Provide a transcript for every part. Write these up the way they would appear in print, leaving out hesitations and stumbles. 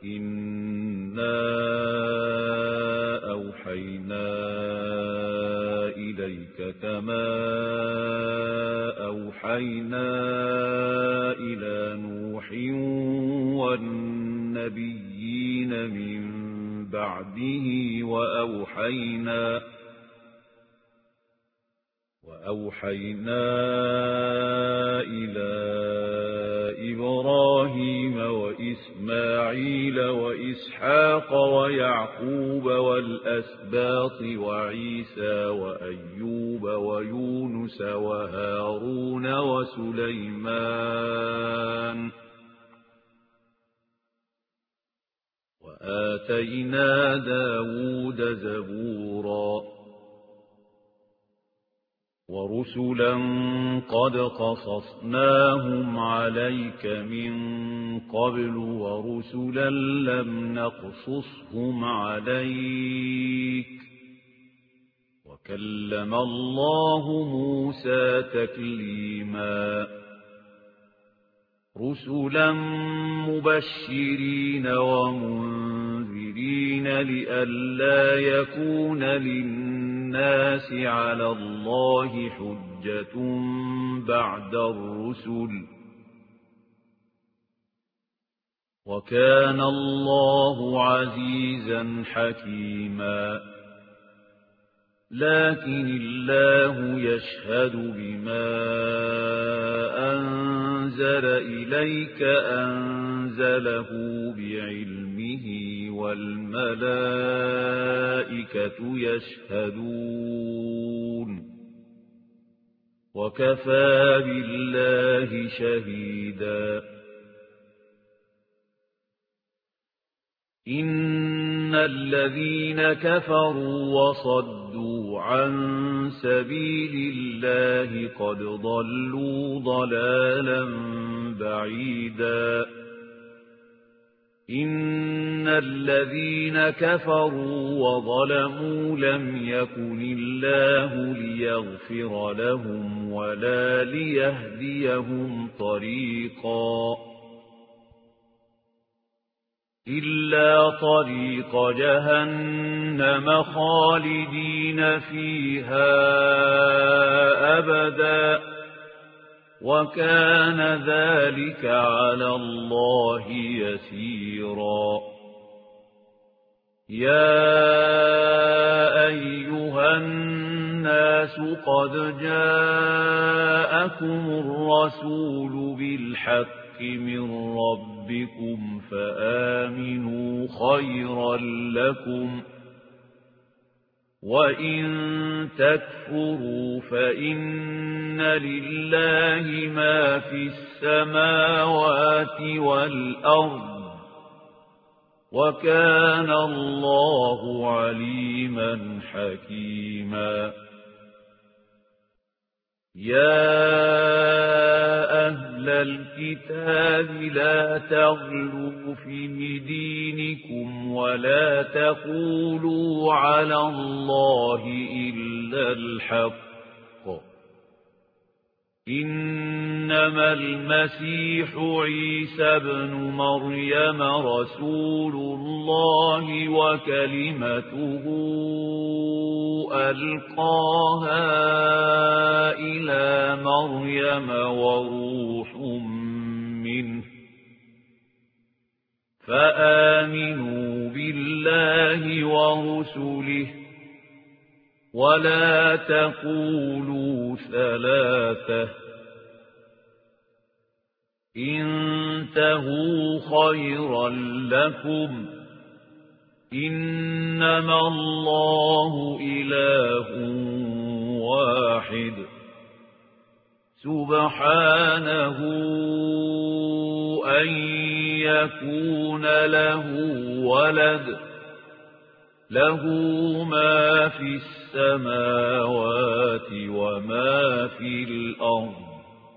إنا أوحينا إليك كما أوحينا إلى نوح والنبيين من بعده وأوحينا إلى إبراهيم وإسماعيل وإسحاق ويعقوب والأسباط وعيسى وأيوب ويونس وهارون وسليمان وآتينا داود زبورا ورسلا قد قصصناهم عليك من قبل ورسلا لم نقصصهم عليك وكلم الله موسى تكليما رسلا مبشرين ومنذرين لئلا يكون للناس على الله حجة بعد الرسل وكان الله عزيزا حكيما لكن الله يشهد بما أنزل إليك أنزله بعلمه والملائكة يشهدون وكفى بالله شهيدا إن الذين كفروا وصدوا عن سبيل الله قد ضلوا ضلالا بعيدا إن الذين كفروا وظلموا لم يكن الله ليغفر لهم ولا ليهديهم طريقا إلا طريق جهنم خالدين فيها أبدا وكان ذلك على الله يسيرا يا أيها الناس قد جاءكم الرسول بالحق من ربكم فآمنوا خيرا لكم وإن تكفروا فإن لله ما في السماوات والأرض وكان الله عليما حكيما يا أهل الكتاب لا تغلوا في دينكم ولا تقولوا على الله إلا الحق إنما المسيح عيسى بن مريم رسول الله وكلمته ألقاها إلى مريم وروح منه فآمنوا بالله ورسله ولا تقولوا ثلاثة انتهوا خيرا لكم إنما الله إله واحد سبحانه أن يكون له ولد له ما في السماوات وما في الأرض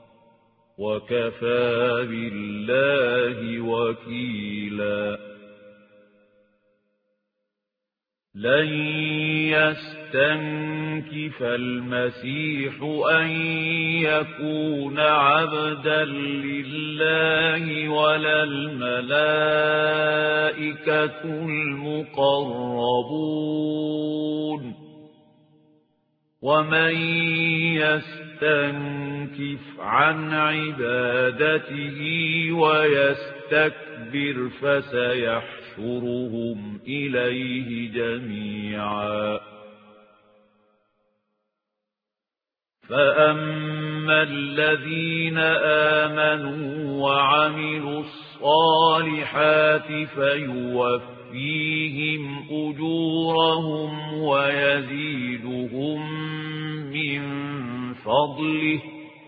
وكفى بالله وكيلا لن يستنكف المسيح أن يكون عبدا لله ولا الملائكة الْمَلَائِكَةُ الْمُقَرَّبُونَ وَمَن يَسْتَنكِفْ عَنْ عِبَادَتِهِ وَيَسْتَكْبِرْ فَسَيَحْشُرُهُمْ إِلَيْهِ جَمِيعًا فَأَمَّا الَّذِينَ آمَنُوا وَعَمِلُوا الصَّالِحَاتِ فَيُوَفِّيهِمْ أُجُورَهُمْ وَيَزِيدُهُم مِّن فَضْلِهِ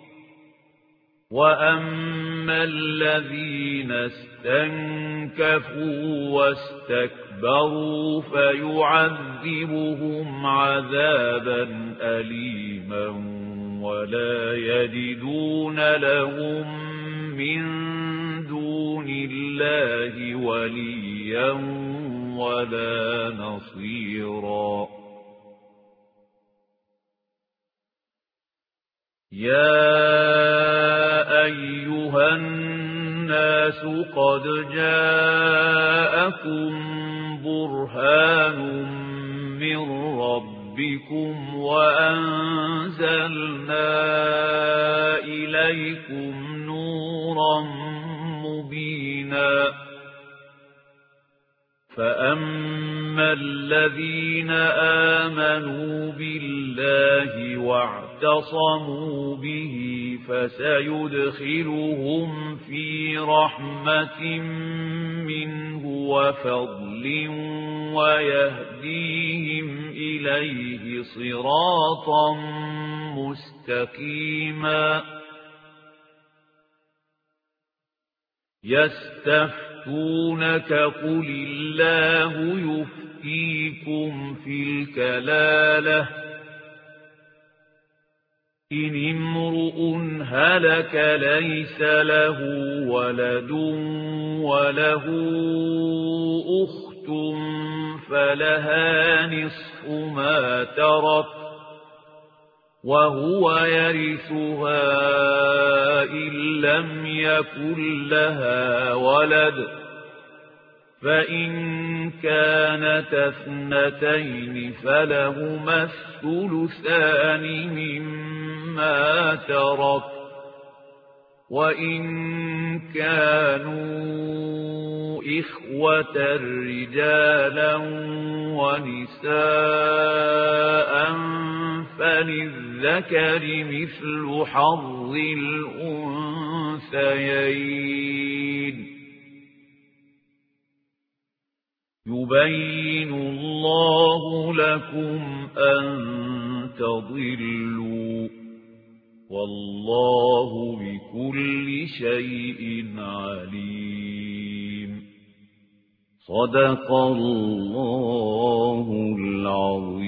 وَأَمَّا الَّذِينَ اسْتَنكَفُوا وَاسْتَكْبَرُوا فَيُعَذِّبُهُمْ عَذَابًا أَلِيمًا وَلَا يَجِدُونَ لَهُم مِّن دُونِ اللَّهِ وَلِيًّا وَلَا نَصِيرًا يَا أَيُّهَا النَّاسُ قَدْ جَاءَكُم بُرْهَانٌ مِّن رَّبِّكُمْ وَأَنزَلْنَا إِلَيْكُمْ نُورًا مُّبِينًا فَأَمَّا الَّذِينَ آمَنُوا بِاللَّهِ وَاعْتَصَمُوا بِهِ فَسَيُدْخِلُهُمْ فِي رَحْمَةٍ مِّنْهُ وَفَضْلٍ وَيَهْدِيهِمْ إِلَيْهِ صِرَاطًا مُسْتَقِيمًا يَسْتَفْتُونَكَ قُلِ اللَّهُ يُفْتِيكُمْ فِي الْكَلَالَةِ إِنِ امْرُؤٌ هَلَكَ لَيْسَ لَهُ وَلَدٌ وَلَهُ أُخْتٌ فَلَهَا نِصْفُ مَا تَرَكَ وَهُوَ يَرِثُهَا إِن لَّمْ يَكُن لَّهَا وَلَدٌ فَإِن كَانَتَا اثْنَتَيْنِ فَلَهُمَا الثُّلُثَانِ مِمَّا تَرَكَ وَإِن كَانُوا إِخْوَةً رِّجَالًا وَنِسَاءً فَلِلذَّكَرِ مِثْلُ حَظِّ الْأُنثَيَيْنِ يُبَيِّنُ اللَّهُ لَكُمْ أَن تَضِلُّوا وَاللَّهُ بِكُلِّ شَيْءٍ عَلِيمٌ صدق الله العظيم.